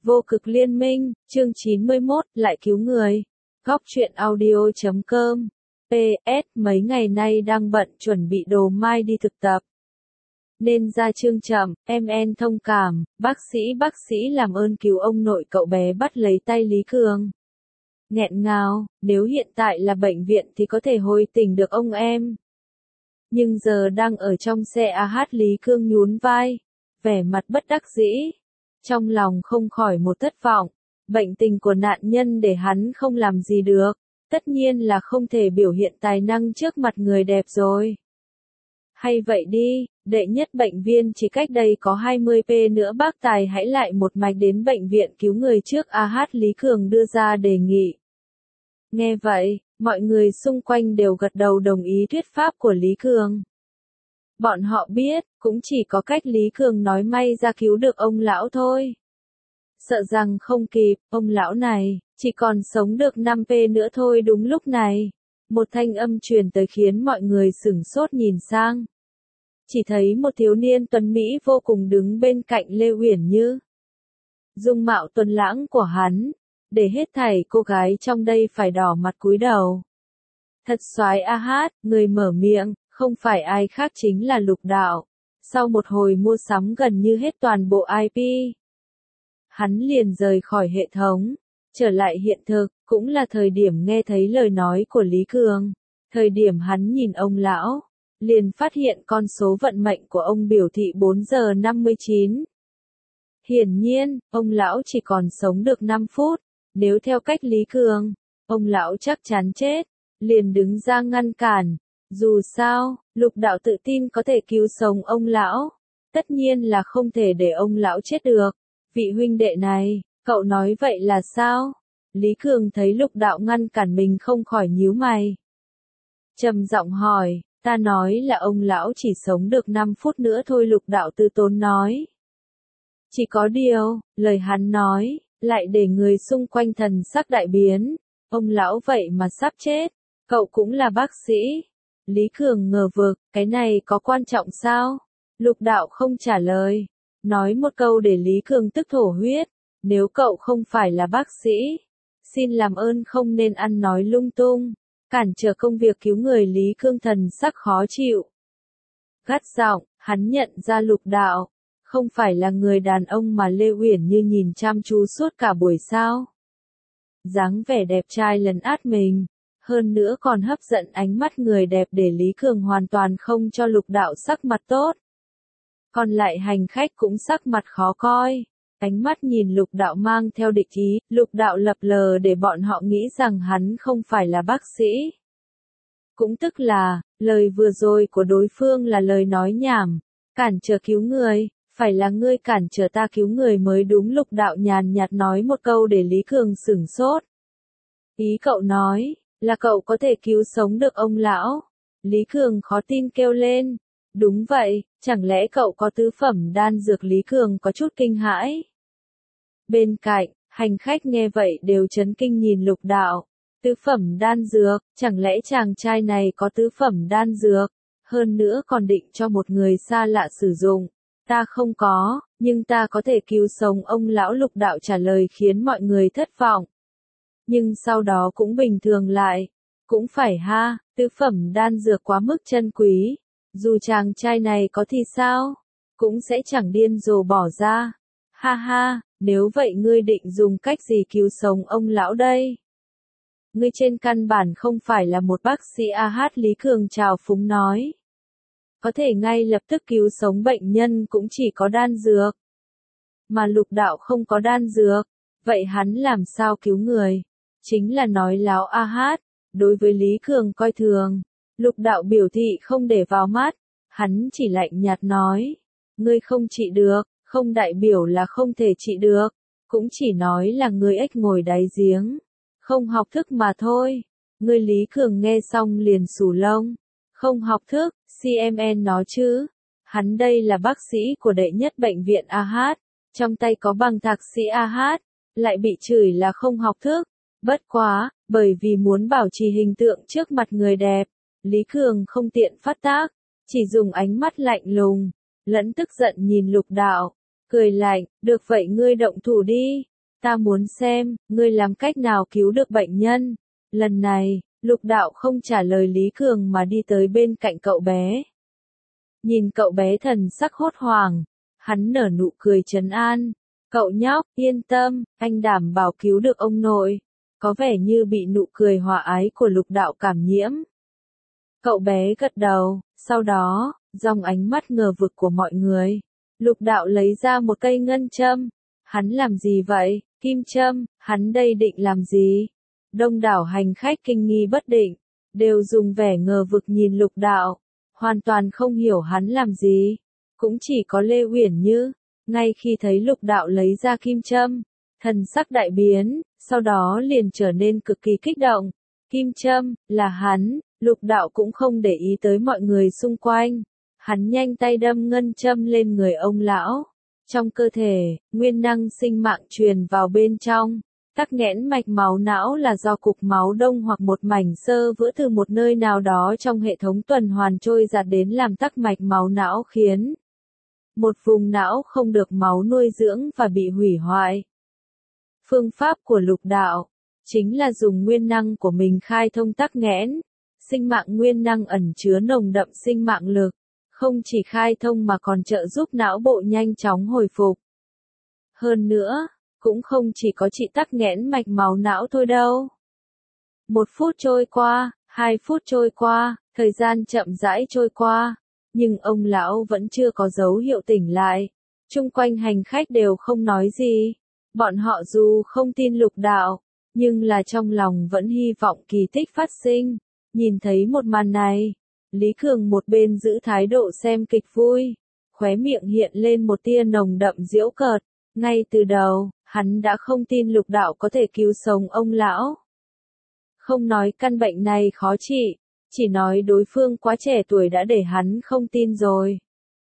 Vô cực liên minh, chương 91, lại cứu người. Góc truyện audio.com. PS, mấy ngày nay đang bận chuẩn bị đồ mai đi thực tập. Nên ra chương chậm, em thông cảm, bác sĩ làm ơn cứu ông nội cậu bé, bắt lấy tay Lý Cường. Nghẹn ngào, nếu hiện tại là bệnh viện thì có thể hồi tỉnh được ông em. Nhưng giờ đang ở trong xe Lý Cương nhún vai, vẻ mặt bất đắc dĩ. Trong lòng không khỏi một thất vọng, bệnh tình của nạn nhân để hắn không làm gì được, tất nhiên là không thể biểu hiện tài năng trước mặt người đẹp rồi. Hay vậy đi, đệ nhất bệnh viên chỉ cách đây có 20p nữa bác tài hãy lại một mạch đến bệnh viện cứu người trước. Lý Cường đưa ra đề nghị. Nghe vậy, mọi người xung quanh đều gật đầu đồng ý thuyết pháp của Lý Cường. Bọn họ biết, cũng chỉ có cách Lý Cường nói may ra cứu được ông lão thôi. Sợ rằng không kịp, ông lão này, chỉ còn sống được 5p nữa thôi. Đúng lúc này, một thanh âm truyền tới khiến mọi người sửng sốt nhìn sang. Chỉ thấy một thiếu niên tuấn Mỹ vô cùng đứng bên cạnh Lê Uyển Như. Dung mạo tuấn lãng của hắn, để hết thảy cô gái trong đây phải đỏ mặt cúi đầu. Thật soái người mở miệng, không phải ai khác chính là Lục Đạo. Sau một hồi mua sắm gần như hết toàn bộ IP, hắn liền rời khỏi hệ thống, trở lại hiện thực, cũng là thời điểm nghe thấy lời nói của Lý Cường. Thời điểm hắn nhìn ông lão, liền phát hiện con số vận mệnh của ông biểu thị 4 giờ 59. Hiển nhiên, ông lão chỉ còn sống được 5 phút, nếu theo cách Lý Cường, ông lão chắc chắn chết, liền đứng ra ngăn cản. Dù sao, Lục Đạo tự tin có thể cứu sống ông lão, tất nhiên là không thể để ông lão chết được. Vị huynh đệ này, cậu nói vậy là sao? Lý Cường thấy Lục Đạo ngăn cản mình không khỏi nhíu mày. Trầm giọng hỏi, ta nói là ông lão chỉ sống được 5 phút nữa thôi. Lục Đạo từ tốn nói. Chỉ có điều, lời hắn nói, lại để người xung quanh thần sắc đại biến. Ông lão vậy mà sắp chết, cậu cũng là bác sĩ. Lý Cường ngờ vực, cái này có quan trọng sao? Lục Đạo không trả lời, nói một câu để Lý Cường tức thổ huyết. Nếu cậu không phải là bác sĩ, xin làm ơn không nên ăn nói lung tung, cản trở công việc cứu người. Lý Cường thần sắc khó chịu, gắt giọng, hắn nhận ra Lục Đạo không phải là người đàn ông mà Lê Uyển Như nhìn chăm chú suốt cả buổi sao. Dáng vẻ đẹp trai lấn át mình, hơn nữa còn hấp dẫn ánh mắt người đẹp để Lý Cường hoàn toàn không cho Lục Đạo sắc mặt tốt. Còn lại hành khách cũng sắc mặt khó coi, ánh mắt nhìn Lục Đạo mang theo địch ý. Lục Đạo lập lờ để bọn họ nghĩ rằng hắn không phải là bác sĩ. Cũng tức là, lời vừa rồi của đối phương là lời nói nhảm, cản trở cứu người, phải là ngươi cản trở ta cứu người mới đúng. Lục Đạo nhàn nhạt nói một câu để Lý Cường sửng sốt. Ý cậu nói, là cậu có thể cứu sống được ông lão? Lý Cường khó tin kêu lên. Đúng vậy, chẳng lẽ cậu có tứ phẩm đan dược? Lý Cường có chút kinh hãi. Bên cạnh, hành khách nghe vậy đều chấn kinh nhìn Lục Đạo. Tứ phẩm đan dược, chẳng lẽ chàng trai này có tứ phẩm đan dược? Hơn nữa còn định cho một người xa lạ sử dụng. Ta không có, nhưng ta có thể cứu sống ông lão. Lục Đạo trả lời khiến mọi người thất vọng. Nhưng sau đó cũng bình thường lại. Cũng phải ha, tứ phẩm đan dược quá mức chân quý. Dù chàng trai này có thì sao? Cũng sẽ chẳng điên rồ bỏ ra. Ha ha, nếu vậy ngươi định dùng cách gì cứu sống ông lão đây? Ngươi trên căn bản không phải là một bác sĩ. Lý Cường trào phúng nói. Có thể ngay lập tức cứu sống bệnh nhân cũng chỉ có đan dược. Mà Lục Đạo không có đan dược, vậy hắn làm sao cứu người? Chính là nói láo. Đối với Lý Cường coi thường, Lục Đạo biểu thị không để vào mắt, hắn chỉ lạnh nhạt nói. Ngươi không trị được, không đại biểu là không thể trị được, cũng chỉ nói là ngươi ếch ngồi đáy giếng, không học thức mà thôi. Ngươi. Lý Cường nghe xong liền xù lông. Không học thức, CMN nó chứ. Hắn đây là bác sĩ của đệ nhất bệnh viện trong tay có bằng thạc sĩ lại bị chửi là không học thức. Bất quá, bởi vì muốn bảo trì hình tượng trước mặt người đẹp, Lý Cường không tiện phát tác, chỉ dùng ánh mắt lạnh lùng, lẫn tức giận nhìn Lục Đạo, cười lạnh, được vậy ngươi động thủ đi. Ta muốn xem, ngươi làm cách nào cứu được bệnh nhân. Lần này, Lục Đạo không trả lời Lý Cường mà đi tới bên cạnh cậu bé. Nhìn cậu bé thần sắc hốt hoảng, hắn nở nụ cười trấn an. Cậu nhóc, yên tâm, anh đảm bảo cứu được ông nội. Có vẻ như bị nụ cười hòa ái của Lục Đạo cảm nhiễm. Cậu bé gật đầu, sau đó, trong ánh mắt ngờ vực của mọi người, Lục Đạo lấy ra một cây ngân châm. Hắn làm gì vậy? Kim châm, hắn đây định làm gì? Đông đảo hành khách kinh nghi bất định, đều dùng vẻ ngờ vực nhìn Lục Đạo, hoàn toàn không hiểu hắn làm gì. Cũng chỉ có Lê Uyển Như, ngay khi thấy Lục Đạo lấy ra kim châm, thần sắc đại biến, sau đó liền trở nên cực kỳ kích động. Kim châm, là hắn, Lục Đạo cũng không để ý tới mọi người xung quanh. Hắn nhanh tay đâm ngân châm lên người ông lão. Trong cơ thể, nguyên năng sinh mạng truyền vào bên trong. Tắc nghẽn mạch máu não là do cục máu đông hoặc một mảnh xơ vữa từ một nơi nào đó trong hệ thống tuần hoàn trôi giạt đến làm tắc mạch máu não khiến một vùng não không được máu nuôi dưỡng và bị hủy hoại. Phương pháp của Lục Đạo chính là dùng nguyên năng của mình khai thông tắc nghẽn. Sinh mạng nguyên năng ẩn chứa nồng đậm sinh mạng lực, không chỉ khai thông mà còn trợ giúp não bộ nhanh chóng hồi phục. Hơn nữa, cũng không chỉ có trị tắc nghẽn mạch máu não thôi đâu. 1 phút trôi qua, 2 phút trôi qua, thời gian chậm rãi trôi qua, nhưng ông lão vẫn chưa có dấu hiệu tỉnh lại. Chung quanh hành khách đều không nói gì. Bọn họ dù không tin Lục Đạo, nhưng là trong lòng vẫn hy vọng kỳ tích phát sinh. Nhìn thấy một màn này, Lý Cường một bên giữ thái độ xem kịch vui, khóe miệng hiện lên một tia nồng đậm giễu cợt. Ngay từ đầu, hắn đã không tin Lục Đạo có thể cứu sống ông lão. Không nói căn bệnh này khó trị, chỉ nói đối phương quá trẻ tuổi đã để hắn không tin rồi.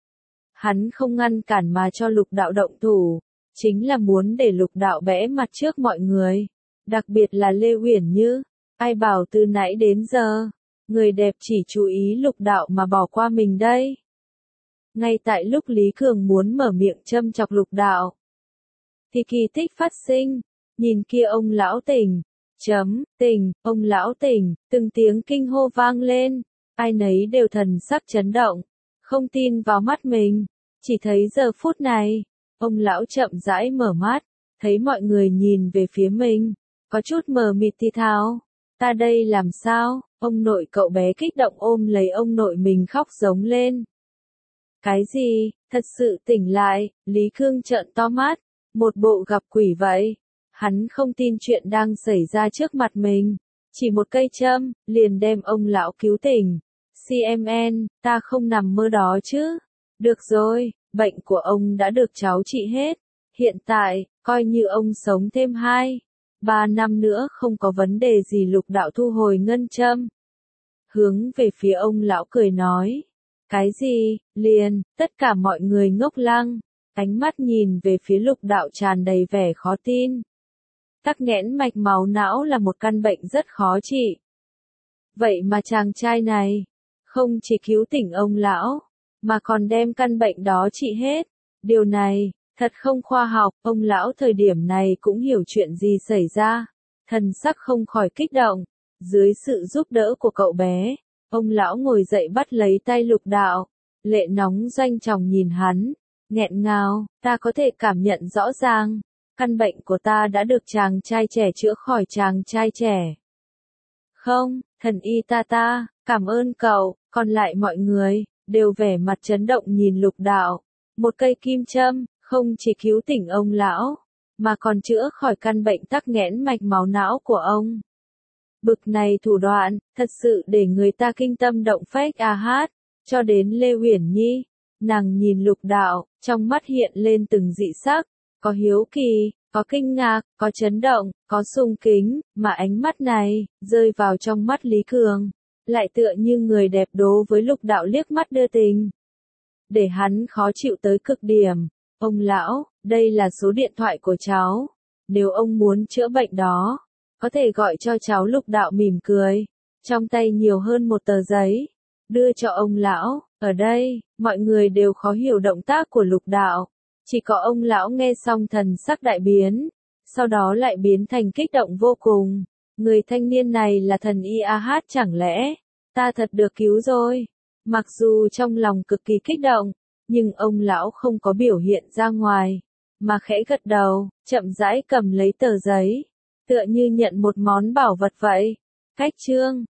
Hắn không ngăn cản mà cho Lục Đạo động thủ, chính là muốn để Lục Đạo bẽ mặt trước mọi người, đặc biệt là Lê Uyển Như. Ai bảo từ nãy đến giờ, người đẹp chỉ chú ý Lục Đạo mà bỏ qua mình đây. Ngay tại lúc Lý Cường muốn mở miệng châm chọc Lục Đạo, thì kỳ tích phát sinh. Nhìn kia ông lão tỉnh, tỉnh, ông lão tỉnh, từng tiếng kinh hô vang lên. Ai nấy đều thần sắc chấn động, không tin vào mắt mình. Chỉ thấy giờ phút này, ông lão chậm rãi mở mắt, thấy mọi người nhìn về phía mình, có chút mờ mịt thì thào. Ta đây làm sao? Ông nội cậu bé kích động ôm lấy ông nội mình khóc giống lên. Cái gì? Thật sự tỉnh lại? Lý Cương trợn to mắt, một bộ gặp quỷ vậy. Hắn không tin chuyện đang xảy ra trước mặt mình. Chỉ một cây châm, liền đem ông lão cứu tỉnh. CMN, ta không nằm mơ đó chứ. Được rồi, bệnh của ông đã được cháu trị hết. Hiện tại, coi như ông sống thêm 2-3 năm nữa không có vấn đề gì. Lục Đạo thu hồi ngân châm, hướng về phía ông lão cười nói. Cái gì? Liền, tất cả mọi người ngốc lăng, ánh mắt nhìn về phía Lục Đạo tràn đầy vẻ khó tin. Tắc nghẽn mạch máu não là một căn bệnh rất khó trị. Vậy mà chàng trai này, không chỉ cứu tỉnh ông lão, mà còn đem căn bệnh đó trị hết. Điều này, thật không khoa học. Ông lão thời điểm này cũng hiểu chuyện gì xảy ra. Thần sắc không khỏi kích động. Dưới sự giúp đỡ của cậu bé, ông lão ngồi dậy bắt lấy tay Lục Đạo. Lệ nóng doanh tròng nhìn hắn, nghẹn ngào, ta có thể cảm nhận rõ ràng. Căn bệnh của ta đã được chàng trai trẻ chữa khỏi. Chàng trai trẻ. Không, thần y ta, cảm ơn cậu. Còn lại mọi người, đều vẻ mặt chấn động nhìn Lục Đạo. Một cây kim châm, không chỉ cứu tỉnh ông lão, mà còn chữa khỏi căn bệnh tắc nghẽn mạch máu não của ông. Bực này thủ đoạn, thật sự để người ta kinh tâm động phách hát. Cho đến Lê Uyển Nhi, nàng nhìn Lục Đạo, trong mắt hiện lên từng dị sắc, có hiếu kỳ, có kinh ngạc, có chấn động, có sung kính, mà ánh mắt này, rơi vào trong mắt Lý Cường, lại tựa như người đẹp đố với Lục Đạo liếc mắt đưa tình. Để hắn khó chịu tới cực điểm. Ông lão, đây là số điện thoại của cháu. Nếu ông muốn chữa bệnh đó, có thể gọi cho cháu. Lục Đạo mỉm cười, trong tay nhiều hơn một tờ giấy, đưa cho ông lão. Ở đây, mọi người đều khó hiểu động tác của Lục Đạo. Chỉ có ông lão nghe xong thần sắc đại biến. sau đó lại biến thành kích động vô cùng. Người thanh niên này là thần IAH chẳng lẽ, ta thật được cứu rồi. Mặc dù trong lòng cực kỳ kích động, nhưng ông lão không có biểu hiện ra ngoài, mà khẽ gật đầu, chậm rãi cầm lấy tờ giấy, tựa như nhận một món bảo vật vậy. Cách chương